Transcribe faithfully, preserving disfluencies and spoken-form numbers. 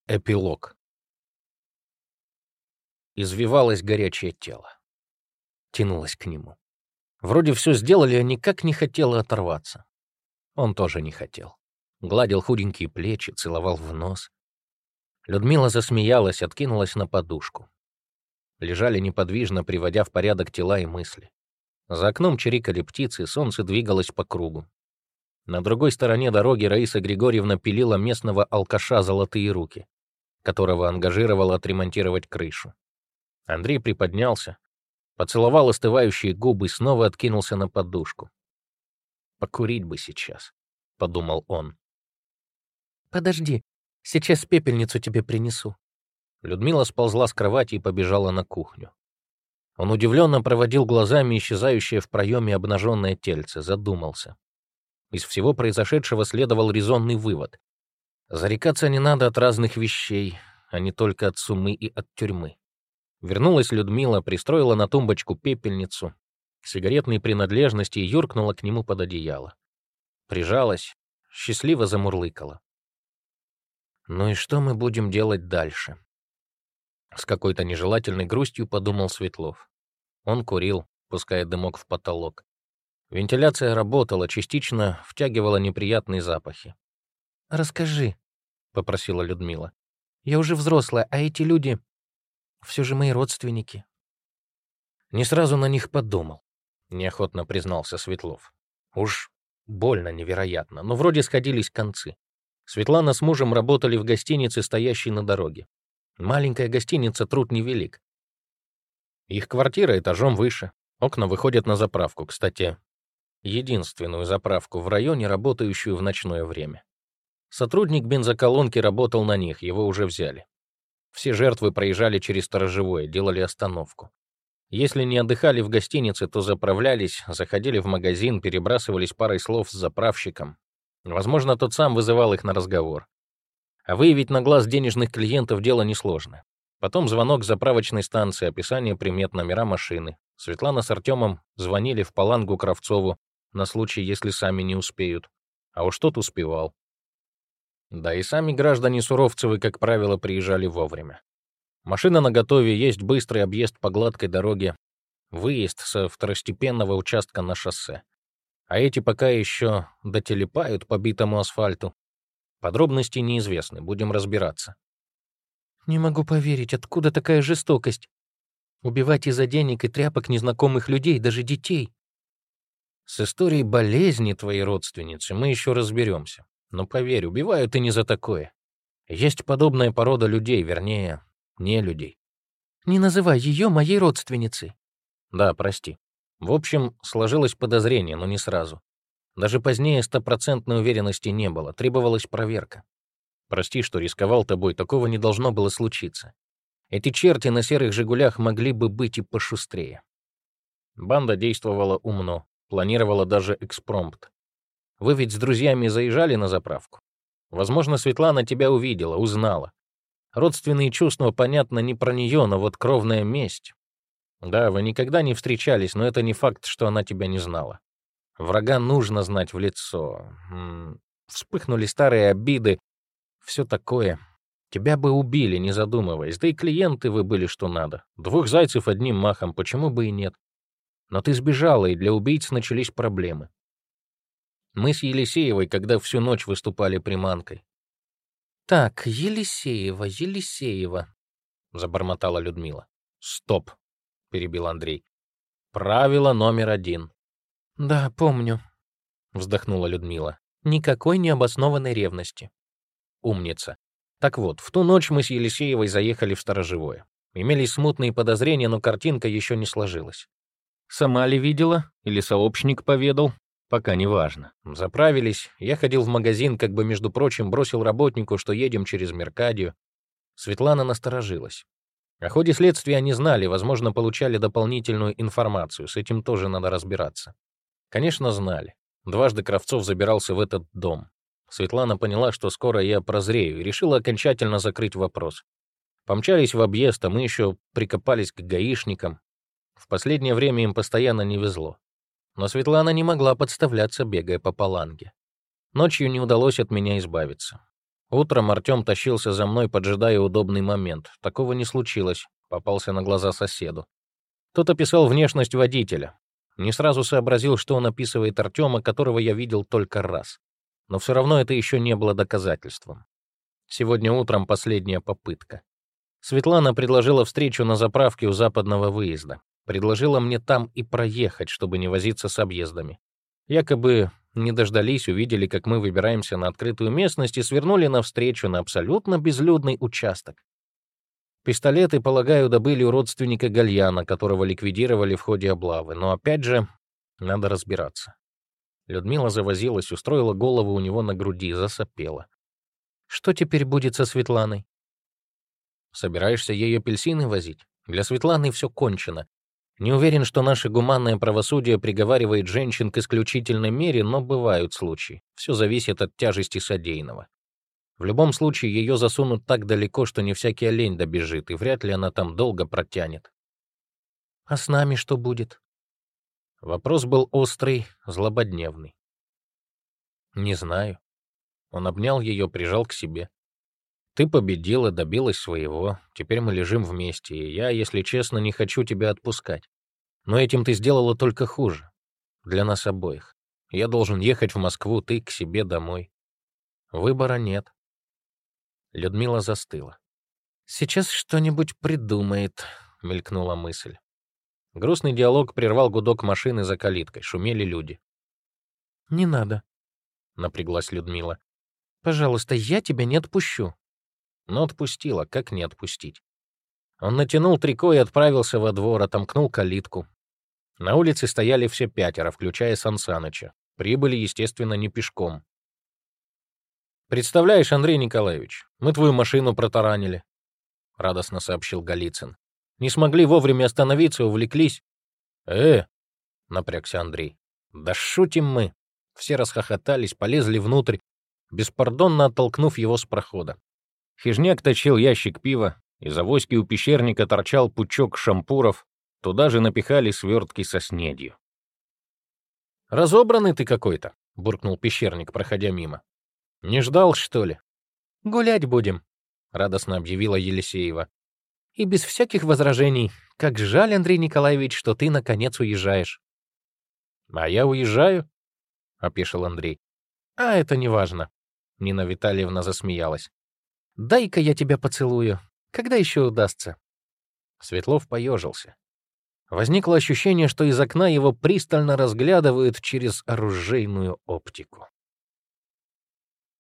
Эпилог. Извивалось горячее тело. Тянулось к нему. Вроде все сделали, а никак не хотела оторваться. Он тоже не хотел. Гладил худенькие плечи, целовал в нос. Людмила засмеялась, откинулась на подушку. Лежали неподвижно, приводя в порядок тела и мысли. За окном чирикали птицы, солнце двигалось по кругу. На другой стороне дороги Раиса Григорьевна пилила местного алкаша «Золотые руки», которого ангажировала отремонтировать крышу. Андрей приподнялся, поцеловал остывающие губы и снова откинулся на подушку. «Покурить бы сейчас», — подумал он. «Подожди, сейчас пепельницу тебе принесу». Людмила сползла с кровати и побежала на кухню. Он удивленно проводил глазами исчезающее в проеме обнаженное тельце, задумался. Из всего произошедшего следовал резонный вывод. Зарекаться не надо от разных вещей, а не только от сумы и от тюрьмы. Вернулась Людмила, пристроила на тумбочку пепельницу, сигаретные принадлежности и юркнула к нему под одеяло. Прижалась, счастливо замурлыкала. «Ну и что мы будем делать дальше?» С какой-то нежелательной грустью подумал Светлов. Он курил, пуская дымок в потолок. Вентиляция работала, частично втягивала неприятные запахи. «Расскажи», — попросила Людмила. «Я уже взрослая, а эти люди все же мои родственники». «Не сразу на них подумал», — неохотно признался Светлов. «Уж больно невероятно, но вроде сходились концы. Светлана с мужем работали в гостинице, стоящей на дороге. Маленькая гостиница, труд невелик. Их квартира этажом выше, окна выходят на заправку, кстати, единственную заправку в районе, работающую в ночное время. Сотрудник бензоколонки работал на них, его уже взяли. Все жертвы проезжали через сторожевое, делали остановку. Если не отдыхали в гостинице, то заправлялись, заходили в магазин, перебрасывались парой слов с заправщиком. Возможно, тот сам вызывал их на разговор. А выявить на глаз денежных клиентов дело несложно. Потом звонок с заправочной станции, описание примет, номера машины. Светлана с Артемом звонили в Палангу Кравцову на случай, если сами не успеют. А уж тот успевал. Да и сами граждане Суровцевы, как правило, приезжали вовремя. Машина наготове, есть быстрый объезд по гладкой дороге, выезд со второстепенного участка на шоссе. А эти пока еще дотелепают по битому асфальту. Подробности неизвестны, будем разбираться. «Не могу поверить, откуда такая жестокость? Убивать из-за денег и тряпок незнакомых людей, даже детей». С историей болезни твоей родственницы мы еще разберемся. Но поверь, убивают и не за такое. Есть подобная порода людей, вернее, не людей. «Не называй ее моей родственницей». Да, прости. В общем, сложилось подозрение, но не сразу. Даже позднее стопроцентной уверенности не было, требовалась проверка. Прости, что рисковал тобой, такого не должно было случиться. Эти черти на серых «Жигулях» могли бы быть и пошустрее. Банда действовала умно, планировала даже экспромт. Вы ведь с друзьями заезжали на заправку? Возможно, Светлана тебя увидела, узнала. Родственные чувства, понятно, не про нее, но вот кровная месть. Да, вы никогда не встречались, но это не факт, что она тебя не знала. Врага нужно знать в лицо. М-м, вспыхнули старые обиды. Все такое. Тебя бы убили, не задумываясь. Да и клиенты вы были что надо. Двух зайцев одним махом, почему бы и нет? Но ты сбежала, и для убийц начались проблемы. Мы с Елисеевой, когда всю ночь выступали приманкой. «Так, Елисеева, Елисеева», — забормотала Людмила. «Стоп», — перебил Андрей. «Правило номер один». «Да, помню», — вздохнула Людмила. «Никакой необоснованной ревности». «Умница. Так вот, в ту ночь мы с Елисеевой заехали в сторожевое. Имелись смутные подозрения, но картинка еще не сложилась. Сама ли видела? Или сообщник поведал? Пока не важно. Заправились. Я ходил в магазин, как бы, между прочим, бросил работнику, что едем через Меркадию. Светлана насторожилась. О ходе следствия они знали, возможно, получали дополнительную информацию. С этим тоже надо разбираться. Конечно, знали. Дважды Кравцов забирался в этот дом. Светлана поняла, что скоро я прозрею, и решила окончательно закрыть вопрос. Помчались в объезд, а мы еще прикопались к гаишникам. В последнее время им постоянно не везло. Но Светлана не могла подставляться, бегая по Паланге. Ночью не удалось от меня избавиться. Утром Артем тащился за мной, поджидая удобный момент. Такого не случилось. Попался на глаза соседу. Тот описал внешность водителя. Не сразу сообразил, что он описывает Артема, которого я видел только раз. Но все равно это еще не было доказательством. Сегодня утром последняя попытка. Светлана предложила встречу на заправке у западного выезда. Предложила мне там и проехать, чтобы не возиться с объездами. Якобы не дождались, увидели, как мы выбираемся на открытую местность и свернули навстречу на абсолютно безлюдный участок. Пистолеты, полагаю, добыли у родственника Гальяна, которого ликвидировали в ходе облавы. Но опять же, надо разбираться. Людмила завозилась, устроила голову у него на груди, засопела. «Что теперь будет со Светланой?» «Собираешься ей апельсины возить? Для Светланы все кончено. Не уверен, что наше гуманное правосудие приговаривает женщин к исключительной мере, но бывают случаи. Все зависит от тяжести содеянного. В любом случае, ее засунут так далеко, что не всякий олень добежит, и вряд ли она там долго протянет». «А с нами что будет?» Вопрос был острый, злободневный. «Не знаю». Он обнял ее, прижал к себе. «Ты победила, добилась своего. Теперь мы лежим вместе, и я, если честно, не хочу тебя отпускать. Но этим ты сделала только хуже. Для нас обоих. Я должен ехать в Москву, ты к себе домой. Выбора нет». Людмила застыла. «Сейчас что-нибудь придумает», — мелькнула мысль. Грустный диалог прервал гудок машины за калиткой. Шумели люди. «Не надо», — напряглась Людмила. «Пожалуйста, я тебя не отпущу». Но отпустила, как не отпустить. Он натянул трико и отправился во двор, отомкнул калитку. На улице стояли все пятеро, включая Сан Саныча. Прибыли, естественно, не пешком. «Представляешь, Андрей Николаевич, мы твою машину протаранили», — радостно сообщил Голицын. «Не смогли вовремя остановиться, увлеклись». «Э!» — напрягся Андрей. «Да шутим мы». Все расхохотались, полезли внутрь, беспардонно оттолкнув его с прохода. Хижняк точил ящик пива, из авоськи у пещерника торчал пучок шампуров, туда же напихали свертки со снедью. «Разобранный ты какой-то», — буркнул пещерник, проходя мимо. «Не ждал, что ли?» «Гулять будем», — радостно объявила Елисеева. «И без всяких возражений. Как жаль, Андрей Николаевич, что ты, наконец, уезжаешь». «А я уезжаю?» — опешил Андрей. «А это не важно», — Нина Витальевна засмеялась. «Дай-ка я тебя поцелую. Когда еще удастся?» Светлов поежился. Возникло ощущение, что из окна его пристально разглядывают через оружейную оптику.